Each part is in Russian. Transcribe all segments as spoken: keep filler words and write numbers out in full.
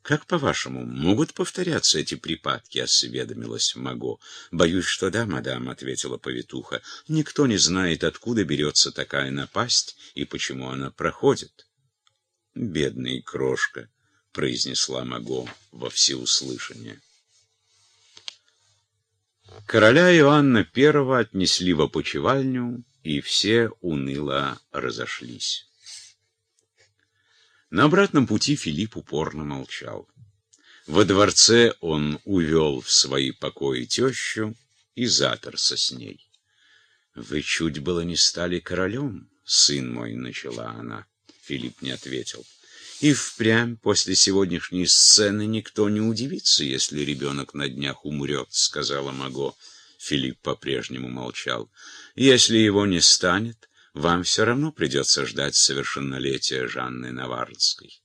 «Как, по-вашему, могут повторяться эти припадки?» — осведомилась Маго. «Боюсь, что да, мадам», — ответила повитуха. «Никто не знает, откуда берется такая напасть и почему она проходит». «Бедный крошка», — произнесла Маго во всеуслышание. Короля Иоанна Первого отнесли в опочивальню, и все уныло разошлись. На обратном пути Филипп упорно молчал. Во дворце он увел в свои покои тещу и заперся с ней. «Вы чуть было не стали королем, сын мой», — начала она. Филипп не ответил. «И впрямь после сегодняшней сцены никто не удивится, если ребенок на днях умрет», — сказала Маго. Филипп по-прежнему молчал. «Если его не станет, вам все равно придется ждать совершеннолетия Жанны Наварской».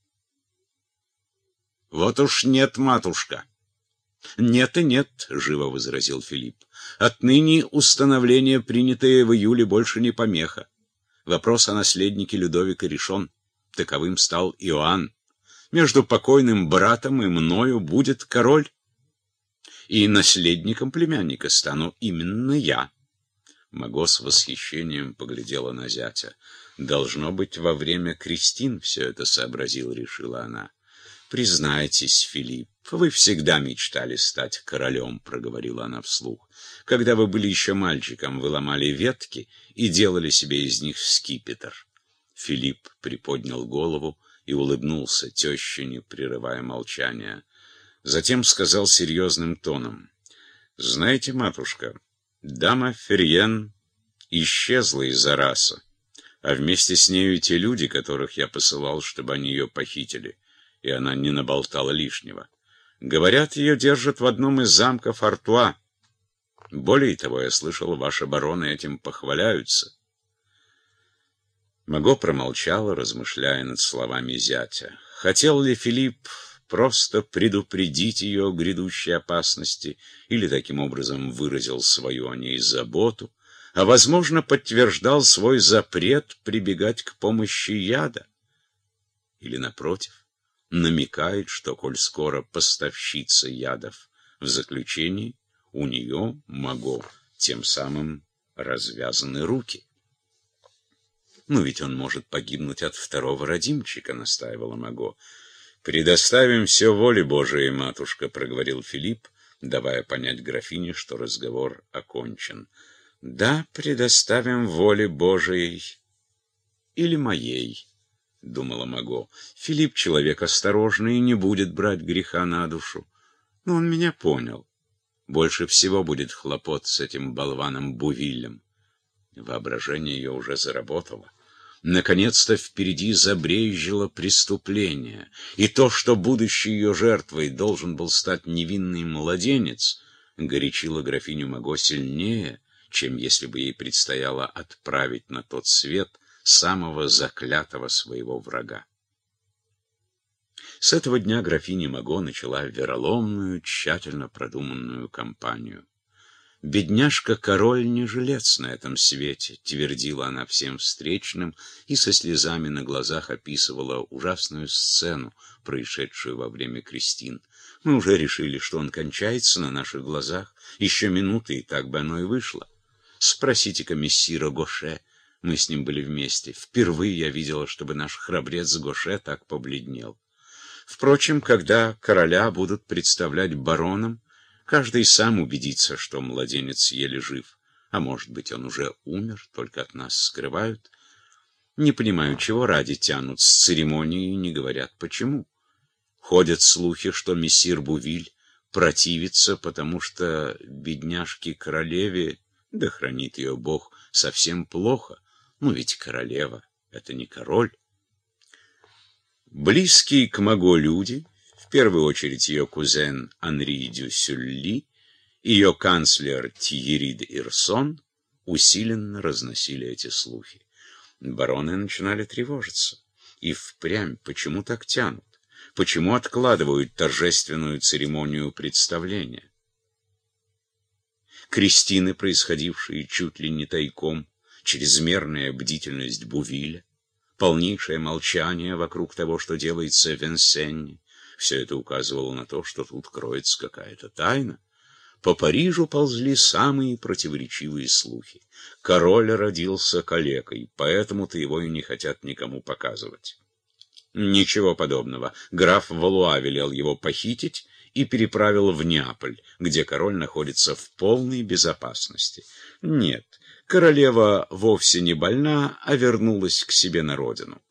«Вот уж нет, матушка». «Нет и нет», — живо возразил Филипп. «Отныне установление, принятое в июле, больше не помеха. Вопрос о наследнике Людовика решен. Таковым стал Иоанн. Между покойным братом и мною будет король. И наследником племянника стану именно я». Маго с восхищением поглядела на зятя. «Должно быть, во время крестин все это сообразил», — решила она. «Признайтесь, Филипп, вы всегда мечтали стать королем», — проговорила она вслух. «Когда вы были еще мальчиком, вы ломали ветки и делали себе из них скипетр». Филипп приподнял голову и улыбнулся теще, не прерывая молчания. Затем сказал серьезным тоном: «Знаете, матушка, дама Ферьен исчезла из Араса, а вместе с нею и те люди, которых я посылал, чтобы они ее похитили, и она не наболтала лишнего. Говорят, ее держат в одном из замков Артуа. Более того, я слышал, ваши бароны этим похваляются». Маго промолчала, размышляя над словами зятя. Хотел ли Филипп просто предупредить ее о грядущей опасности, или таким образом выразил свою о ней заботу, а, возможно, подтверждал свой запрет прибегать к помощи яда? Или, напротив, намекает, что, коль скоро поставщица ядов в заключении, у нее, Маго, тем самым развязаны руки? «Ну, ведь он может погибнуть от второго родимчика», — настаивала Маго. «Предоставим все воле Божией, матушка», — проговорил Филипп, давая понять графине, что разговор окончен. «Да, предоставим воле Божией или моей», — думала Маго. «Филипп человек осторожный и не будет брать греха на душу. Но он меня понял. Больше всего будет хлопот с этим болваном Бувилем». Воображение ее уже заработало. Наконец-то впереди забрезжило преступление, и то, что будущей ее жертвой должен был стать невинный младенец, горячило графиню Маго сильнее, чем если бы ей предстояло отправить на тот свет самого заклятого своего врага. С этого дня графиня Маго начала вероломную, тщательно продуманную кампанию. «Бедняжка-король не жилец на этом свете», — твердила она всем встречным и со слезами на глазах описывала ужасную сцену, происшедшую во время крестин. «Мы уже решили, что он кончается на наших глазах. Еще минуты, и так бы оно и вышло. Спросите-ка мессира Гоше, мы с ним были вместе. Впервые я видела, чтобы наш храбрец Гоше так побледнел. Впрочем, когда короля будут представлять бароном, каждый сам убедится, что младенец еле жив, а может быть, он уже умер, только от нас скрывают. Не понимаю, чего ради тянут с церемонией и не говорят почему. Ходят слухи, что мессир Бувиль противится, потому что бедняжке-королеве, да хранит ее Бог, совсем плохо. Ну ведь королева — это не король». Близкие к Маго люди, в первую очередь ее кузен Анри дю Сюлли, ее канцлер Тьерри де Ирсон, усиленно разносили эти слухи. Бароны начинали тревожиться. И впрямь, почему так тянут? Почему откладывают торжественную церемонию представления? Крестины, происходившие чуть ли не тайком, чрезмерная бдительность Бувиля, полнейшее молчание вокруг того, что делается в Венсенне, Все это указывало на то, что тут кроется какая-то тайна. По Парижу ползли самые противоречивые слухи. Король родился калекой, поэтому-то его и не хотят никому показывать. Ничего подобного. Граф Валуа велел его похитить и переправил в Неаполь, где король находится в полной безопасности. Нет, королева вовсе не больна, а вернулась к себе на родину.